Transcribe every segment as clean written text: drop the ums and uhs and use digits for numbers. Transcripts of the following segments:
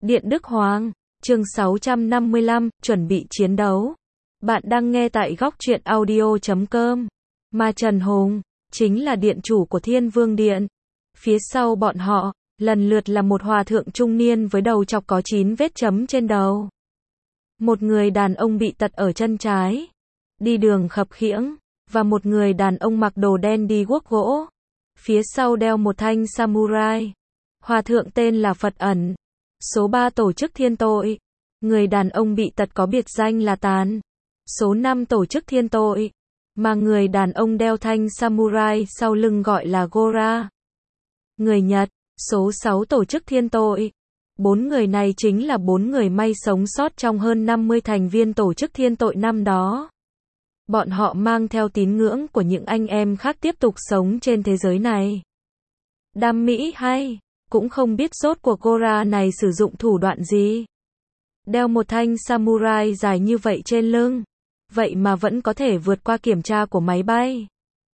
Điện Đức Hoàng, chương 655, chuẩn bị chiến đấu. Bạn đang nghe tại góc truyện audio.com. Mà Trần Hùng, chính là điện chủ của Thiên Vương Điện. Phía sau bọn họ, lần lượt là một hòa thượng trung niên với đầu chọc có 9 vết chấm trên đầu. Một người đàn ông bị tật ở chân trái, đi đường khập khiễng, và một người đàn ông mặc đồ đen đi guốc gỗ. Phía sau đeo một thanh samurai. Hòa thượng tên là Phật Ẩn. Số 3 tổ chức Thiên Tội. Người đàn ông bị tật có biệt danh là Tàn. Số 5 tổ chức Thiên Tội. Mà người đàn ông đeo thanh samurai sau lưng gọi là Gora. Người Nhật. Số 6 tổ chức Thiên Tội. 4 người này chính là 4 người may sống sót trong hơn 50 thành viên tổ chức Thiên Tội năm đó. Bọn họ mang theo tín ngưỡng của những anh em khác tiếp tục sống trên thế giới này. Đam mỹ hay, cũng không biết rốt cuộc Gora này sử dụng thủ đoạn gì. Đeo một thanh samurai dài như vậy trên lưng, vậy mà vẫn có thể vượt qua kiểm tra của máy bay.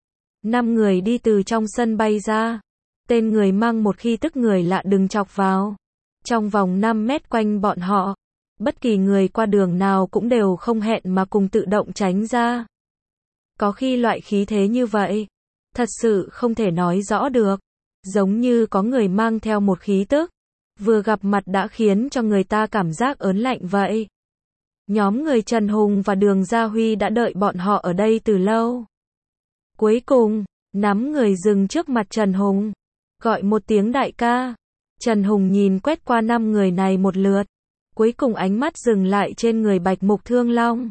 5 người đi từ trong sân bay ra. Tên người mang một khi tức người lạ đừng chọc vào. Trong vòng 5 mét quanh bọn họ, bất kỳ người qua đường nào cũng đều không hẹn mà cùng tự động tránh ra. Có khi loại khí thế như vậy, thật sự không thể nói rõ được. Giống như có người mang theo một khí tức, vừa gặp mặt đã khiến cho người ta cảm giác ớn lạnh vậy. Nhóm người Trần Hùng và Đường Gia Huy đã đợi bọn họ ở đây từ lâu. Cuối cùng, nắm người dừng trước mặt Trần Hùng, gọi một tiếng đại ca. Trần Hùng nhìn quét qua 5 người này một lượt, cuối cùng ánh mắt dừng lại trên người Bạch Mục Thương Long.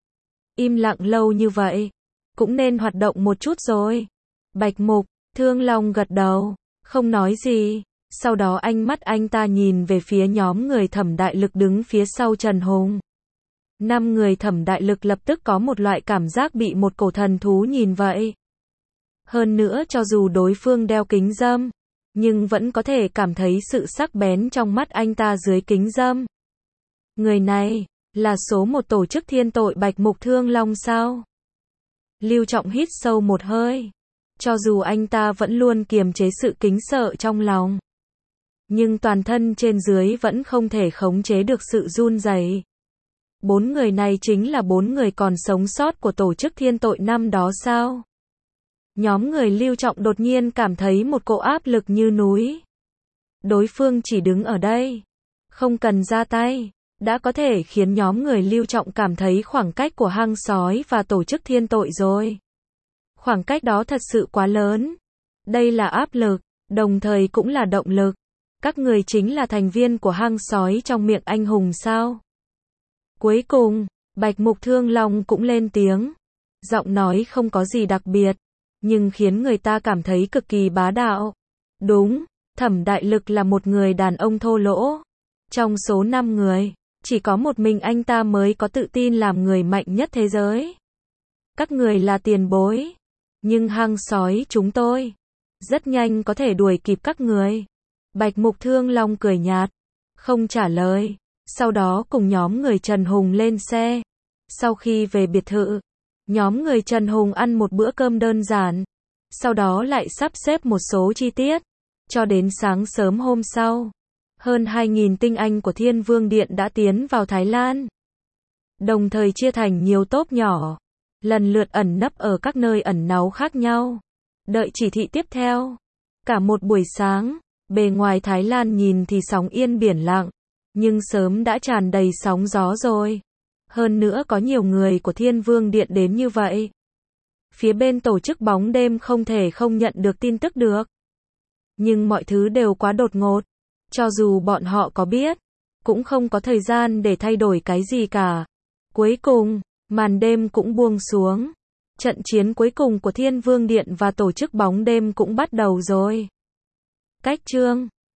Im lặng lâu như vậy, cũng nên hoạt động một chút rồi. Bạch Mục Thương Long gật đầu, không nói gì. Sau đó ánh mắt anh ta nhìn về phía nhóm người Thẩm Đại Lực đứng phía sau Trần Hùng. 5 người Thẩm Đại Lực lập tức có một loại cảm giác bị một cổ thần thú nhìn vậy. Hơn nữa cho dù đối phương đeo kính râm, nhưng vẫn có thể cảm thấy sự sắc bén trong mắt anh ta dưới kính râm. Người này, là số 1 tổ chức Thiên Tội Bạch Mục Thương Long sao? Lưu Trọng hít sâu một hơi. Cho dù anh ta vẫn luôn kiềm chế sự kính sợ trong lòng, nhưng toàn thân trên dưới vẫn không thể khống chế được sự run rẩy. 4 người này chính là 4 người còn sống sót của tổ chức Thiên Tội năm đó sao? Nhóm người Lưu Trọng đột nhiên cảm thấy một cỗ áp lực như núi. Đối phương chỉ đứng ở đây, không cần ra tay, đã có thể khiến nhóm người Lưu Trọng cảm thấy khoảng cách của hang sói và tổ chức Thiên Tội rồi. Khoảng cách đó thật sự quá lớn. Đây là áp lực, đồng thời cũng là động lực. Các người chính là thành viên của hang sói trong miệng anh hùng sao? Cuối cùng, Bạch Mục Thương Long cũng lên tiếng. Giọng nói không có gì đặc biệt, nhưng khiến người ta cảm thấy cực kỳ bá đạo. Đúng, Thẩm Đại Lực là một người đàn ông thô lỗ. Trong số 5 người, chỉ có một mình anh ta mới có tự tin làm người mạnh nhất thế giới. Các người là tiền bối, nhưng hang sói chúng tôi rất nhanh có thể đuổi kịp các người. Bạch Mục Thương Long cười nhạt, không trả lời. Sau đó cùng nhóm người Trần Hùng lên xe. Sau khi về biệt thự, nhóm người Trần Hùng ăn một bữa cơm đơn giản, sau đó lại sắp xếp một số chi tiết. Cho đến sáng sớm hôm sau, hơn 2.000 tinh anh của Thiên Vương Điện đã tiến vào Thái Lan. Đồng thời chia thành nhiều tốp nhỏ, lần lượt ẩn nấp ở các nơi ẩn náu khác nhau, đợi chỉ thị tiếp theo. Cả một buổi sáng, bề ngoài Thái Lan nhìn thì sóng yên biển lặng, nhưng sớm đã tràn đầy sóng gió rồi. Hơn nữa có nhiều người của Thiên Vương Điện đến như vậy. Phía bên tổ chức bóng đêm không thể không nhận được tin tức được. Nhưng mọi thứ đều quá đột ngột. Cho dù bọn họ có biết, cũng không có thời gian để thay đổi cái gì cả. Cuối cùng, màn đêm cũng buông xuống. Trận chiến cuối cùng của Thiên Vương Điện và tổ chức bóng đêm cũng bắt đầu rồi. Cách chương